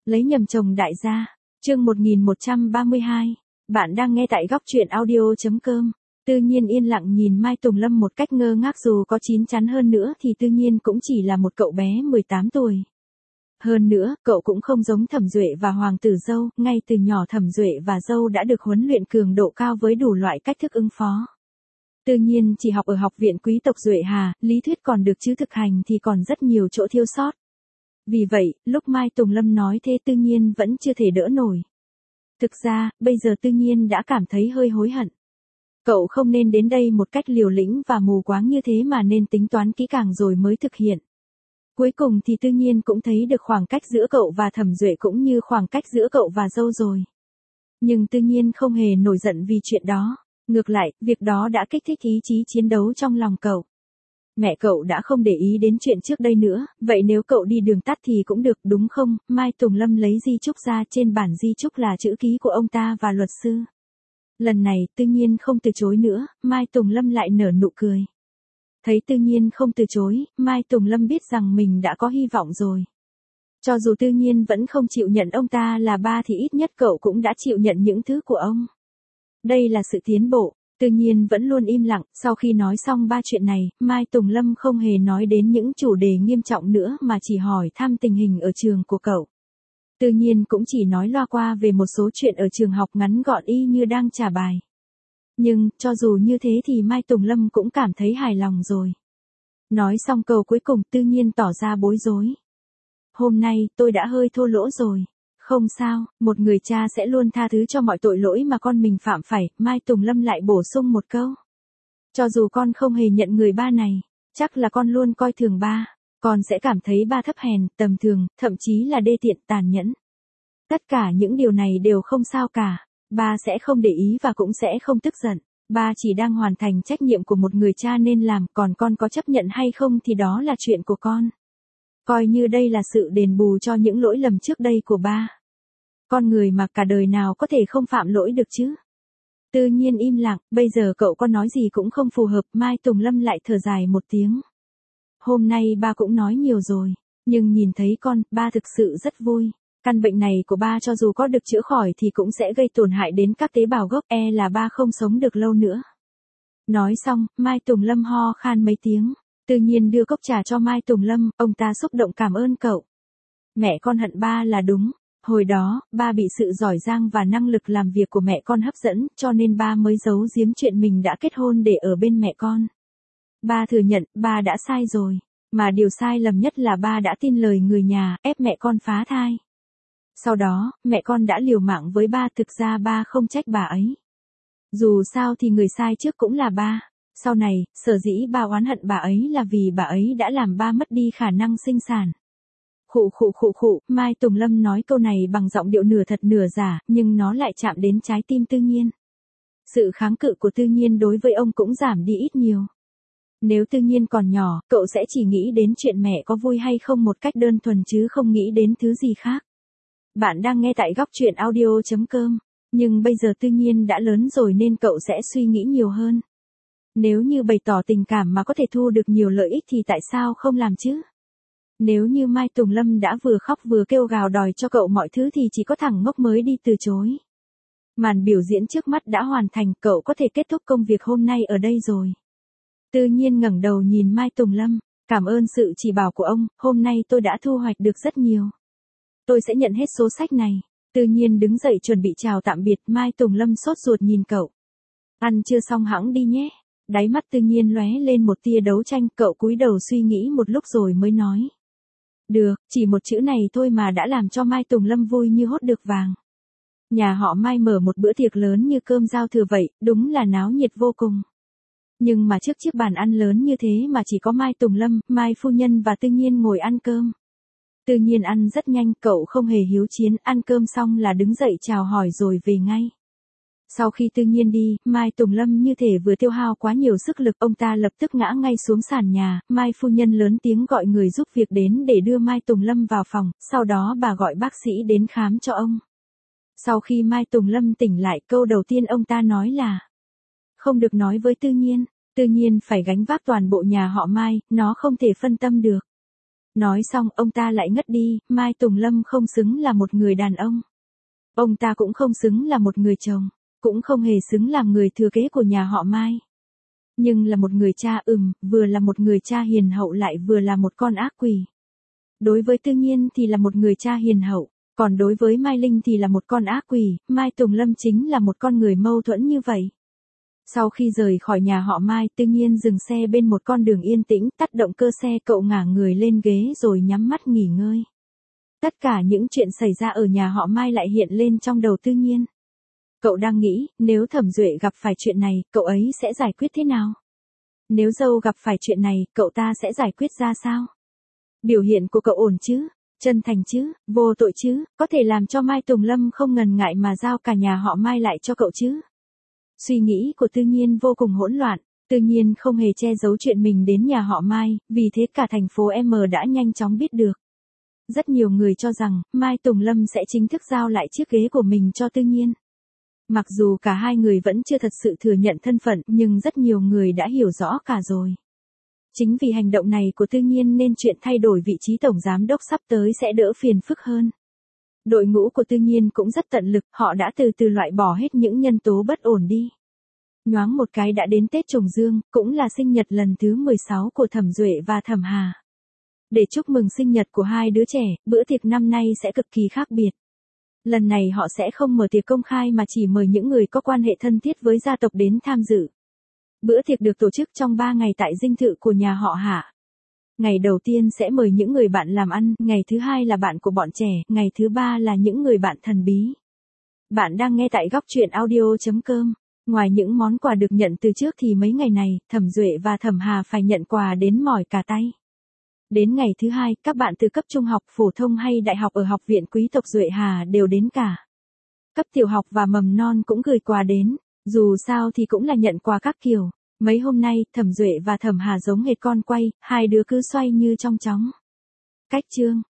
Lấy nhầm chồng đại gia. Chương 1132. Bạn đang nghe tại góc truyện audio.com. Tư Nhiên yên lặng nhìn Mai Tùng Lâm một cách ngơ ngác, dù có chín chắn hơn nữa thì Tư Nhiên cũng chỉ là một cậu bé 18 tuổi. Hơn nữa, cậu cũng không giống Thẩm Duệ và Hoàng tử Dâu, ngay từ nhỏ Thẩm Duệ và Dâu đã được huấn luyện cường độ cao với đủ loại cách thức ứng phó. Tư Nhiên chỉ học ở học viện quý tộc Duệ Hà, lý thuyết còn được chứ thực hành thì còn rất nhiều chỗ thiếu sót. Vì vậy, lúc Mai Tùng Lâm nói thế Tư Nhiên vẫn chưa thể đỡ nổi. Thực ra, bây giờ Tư Nhiên đã cảm thấy hơi hối hận. Cậu không nên đến đây một cách liều lĩnh và mù quáng như thế mà nên tính toán kỹ càng rồi mới thực hiện. Cuối cùng thì Tư Nhiên cũng thấy được khoảng cách giữa cậu và Thẩm Duệ cũng như khoảng cách giữa cậu và Dâu rồi. Nhưng Tư Nhiên không hề nổi giận vì chuyện đó. Ngược lại, việc đó đã kích thích ý chí chiến đấu trong lòng cậu. Mẹ cậu đã không để ý đến chuyện trước đây nữa, vậy nếu cậu đi đường tắt thì cũng được đúng không? Mai Tùng Lâm lấy di chúc ra, trên bản di chúc là chữ ký của ông ta và luật sư. Lần này, Tư Nhiên không từ chối nữa, Mai Tùng Lâm lại nở nụ cười. Thấy Tư Nhiên không từ chối, Mai Tùng Lâm biết rằng mình đã có hy vọng rồi. Cho dù Tư Nhiên vẫn không chịu nhận ông ta là ba thì ít nhất cậu cũng đã chịu nhận những thứ của ông. Đây là sự tiến bộ. Tư Nhiên vẫn luôn im lặng, sau khi nói xong ba chuyện này, Mai Tùng Lâm không hề nói đến những chủ đề nghiêm trọng nữa mà chỉ hỏi thăm tình hình ở trường của cậu. Tư Nhiên cũng chỉ nói loa qua về một số chuyện ở trường học ngắn gọn y như đang trả bài. Nhưng, cho dù như thế thì Mai Tùng Lâm cũng cảm thấy hài lòng rồi. Nói xong câu cuối cùng Tư Nhiên tỏ ra bối rối. Hôm nay, tôi đã hơi thô lỗ rồi. Không sao, một người cha sẽ luôn tha thứ cho mọi tội lỗi mà con mình phạm phải, Mai Tùng Lâm lại bổ sung một câu. Cho dù con không hề nhận người ba này, chắc là con luôn coi thường ba, con sẽ cảm thấy ba thấp hèn, tầm thường, thậm chí là đê tiện, tàn nhẫn. Tất cả những điều này đều không sao cả, ba sẽ không để ý và cũng sẽ không tức giận, ba chỉ đang hoàn thành trách nhiệm của một người cha nên làm, còn con có chấp nhận hay không thì đó là chuyện của con. Coi như đây là sự đền bù cho những lỗi lầm trước đây của ba. Con người mà cả đời nào có thể không phạm lỗi được chứ? Tư Nhiên im lặng, bây giờ cậu có nói gì cũng không phù hợp, Mai Tùng Lâm lại thở dài một tiếng. Hôm nay ba cũng nói nhiều rồi, nhưng nhìn thấy con, ba thực sự rất vui. Căn bệnh này của ba cho dù có được chữa khỏi thì cũng sẽ gây tổn hại đến các tế bào gốc, là ba không sống được lâu nữa. Nói xong, Mai Tùng Lâm ho khan mấy tiếng. Tư Nhiên đưa cốc trà cho Mai Tùng Lâm, ông ta xúc động cảm ơn cậu. Mẹ con hận ba là đúng. Hồi đó, ba bị sự giỏi giang và năng lực làm việc của mẹ con hấp dẫn, cho nên ba mới giấu giếm chuyện mình đã kết hôn để ở bên mẹ con. Ba thừa nhận, ba đã sai rồi. Mà điều sai lầm nhất là ba đã tin lời người nhà, ép mẹ con phá thai. Sau đó, mẹ con đã liều mạng với ba, thực ra ba không trách bà ấy. Dù sao thì người sai trước cũng là ba. Sau này, sở dĩ ba oán hận bà ấy là vì bà ấy đã làm ba mất đi khả năng sinh sản. Khụ, Mai Tùng Lâm nói câu này bằng giọng điệu nửa thật nửa giả, nhưng nó lại chạm đến trái tim Tư Nhiên. Sự kháng cự của Tư Nhiên đối với ông cũng giảm đi ít nhiều. Nếu Tư Nhiên còn nhỏ, cậu sẽ chỉ nghĩ đến chuyện mẹ có vui hay không một cách đơn thuần chứ không nghĩ đến thứ gì khác. Bạn đang nghe tại góc truyện audio.com, nhưng bây giờ Tư Nhiên đã lớn rồi nên cậu sẽ suy nghĩ nhiều hơn. Nếu như bày tỏ tình cảm mà có thể thu được nhiều lợi ích thì tại sao không làm chứ? Nếu như Mai Tùng Lâm đã vừa khóc vừa kêu gào đòi cho cậu mọi thứ thì chỉ có thằng ngốc mới đi từ chối. Màn biểu diễn trước mắt đã hoàn thành, cậu có thể kết thúc công việc hôm nay ở đây rồi. Tư Nhiên ngẩng đầu nhìn Mai Tùng Lâm, cảm ơn sự chỉ bảo của ông, hôm nay tôi đã thu hoạch được rất nhiều. Tôi sẽ nhận hết số sách này. Tư Nhiên đứng dậy chuẩn bị chào tạm biệt, Mai Tùng Lâm sốt ruột nhìn cậu. Ăn chưa xong hẵng đi nhé. Đáy mắt Tư Nhiên lóe lên một tia đấu tranh, cậu cúi đầu suy nghĩ một lúc rồi mới nói. Được, chỉ một chữ này thôi mà đã làm cho Mai Tùng Lâm vui như hốt được vàng. Nhà họ Mai mở một bữa tiệc lớn như cơm giao thừa vậy, đúng là náo nhiệt vô cùng. Nhưng mà trước chiếc bàn ăn lớn như thế mà chỉ có Mai Tùng Lâm, Mai phu nhân và Tư Nhiên ngồi ăn cơm. Tư Nhiên ăn rất nhanh, cậu không hề hiếu chiến, ăn cơm xong là đứng dậy chào hỏi rồi về ngay. Sau khi Tư Nhiên đi, Mai Tùng Lâm như thể vừa tiêu hao quá nhiều sức lực, ông ta lập tức ngã ngay xuống sàn nhà, Mai phu nhân lớn tiếng gọi người giúp việc đến để đưa Mai Tùng Lâm vào phòng, sau đó bà gọi bác sĩ đến khám cho ông. Sau khi Mai Tùng Lâm tỉnh lại, câu đầu tiên ông ta nói là không được nói với Tư Nhiên phải gánh vác toàn bộ nhà họ Mai, nó không thể phân tâm được. Nói xong ông ta lại ngất đi, Mai Tùng Lâm không xứng là một người đàn ông. Ông ta cũng không xứng là một người chồng, cũng không hề xứng làm người thừa kế của nhà họ Mai. Nhưng là một người cha vừa là một người cha hiền hậu lại vừa là một con ác quỷ. Đối với Tư Nhiên thì là một người cha hiền hậu, còn đối với Mai Linh thì là một con ác quỷ, Mai Tùng Lâm chính là một con người mâu thuẫn như vậy. Sau khi rời khỏi nhà họ Mai, Tư Nhiên dừng xe bên một con đường yên tĩnh, tắt động cơ xe, cậu ngả người lên ghế rồi nhắm mắt nghỉ ngơi. Tất cả những chuyện xảy ra ở nhà họ Mai lại hiện lên trong đầu Tư Nhiên. Cậu đang nghĩ, nếu Thẩm Duệ gặp phải chuyện này, cậu ấy sẽ giải quyết thế nào? Nếu dâu gặp phải chuyện này, cậu ta sẽ giải quyết ra sao? Biểu hiện của cậu ổn chứ? Chân thành chứ? Vô tội chứ? Có thể làm cho Mai Tùng Lâm không ngần ngại mà giao cả nhà họ Mai lại cho cậu chứ? Suy nghĩ của Tư Nhiên vô cùng hỗn loạn. Tư Nhiên không hề che giấu chuyện mình đến nhà họ Mai, vì thế cả thành phố M đã nhanh chóng biết được. Rất nhiều người cho rằng, Mai Tùng Lâm sẽ chính thức giao lại chiếc ghế của mình cho Tư Nhiên. Mặc dù cả hai người vẫn chưa thật sự thừa nhận thân phận, nhưng rất nhiều người đã hiểu rõ cả rồi. Chính vì hành động này của Tư Nhiên nên chuyện thay đổi vị trí tổng giám đốc sắp tới sẽ đỡ phiền phức hơn. Đội ngũ của Tư Nhiên cũng rất tận lực, họ đã từ từ loại bỏ hết những nhân tố bất ổn đi. Nhoáng một cái đã đến Tết Trùng Dương, cũng là sinh nhật lần thứ 16 của Thẩm Duệ và Thẩm Hà. Để chúc mừng sinh nhật của hai đứa trẻ, bữa tiệc năm nay sẽ cực kỳ khác biệt. Lần này họ sẽ không mở tiệc công khai mà chỉ mời những người có quan hệ thân thiết với gia tộc đến tham dự. Bữa tiệc được tổ chức trong 3 ngày tại dinh thự của nhà họ Hạ. Ngày đầu tiên sẽ mời những người bạn làm ăn, ngày thứ hai là bạn của bọn trẻ, ngày thứ ba là những người bạn thần bí. Bạn đang nghe tại góc truyện audio.com. Ngoài những món quà được nhận từ trước thì mấy ngày này, Thẩm Duệ và Thẩm Hà phải nhận quà đến mỏi cả tay. Đến ngày thứ hai, các bạn từ cấp trung học phổ thông hay đại học ở học viện quý tộc Duệ Hà đều đến cả. Cấp tiểu học và mầm non cũng gửi quà đến, dù sao thì cũng là nhận quà các kiểu. Mấy hôm nay, Thẩm Duệ và Thẩm Hà giống hệt con quay, hai đứa cứ xoay như trong chóng. Cách chương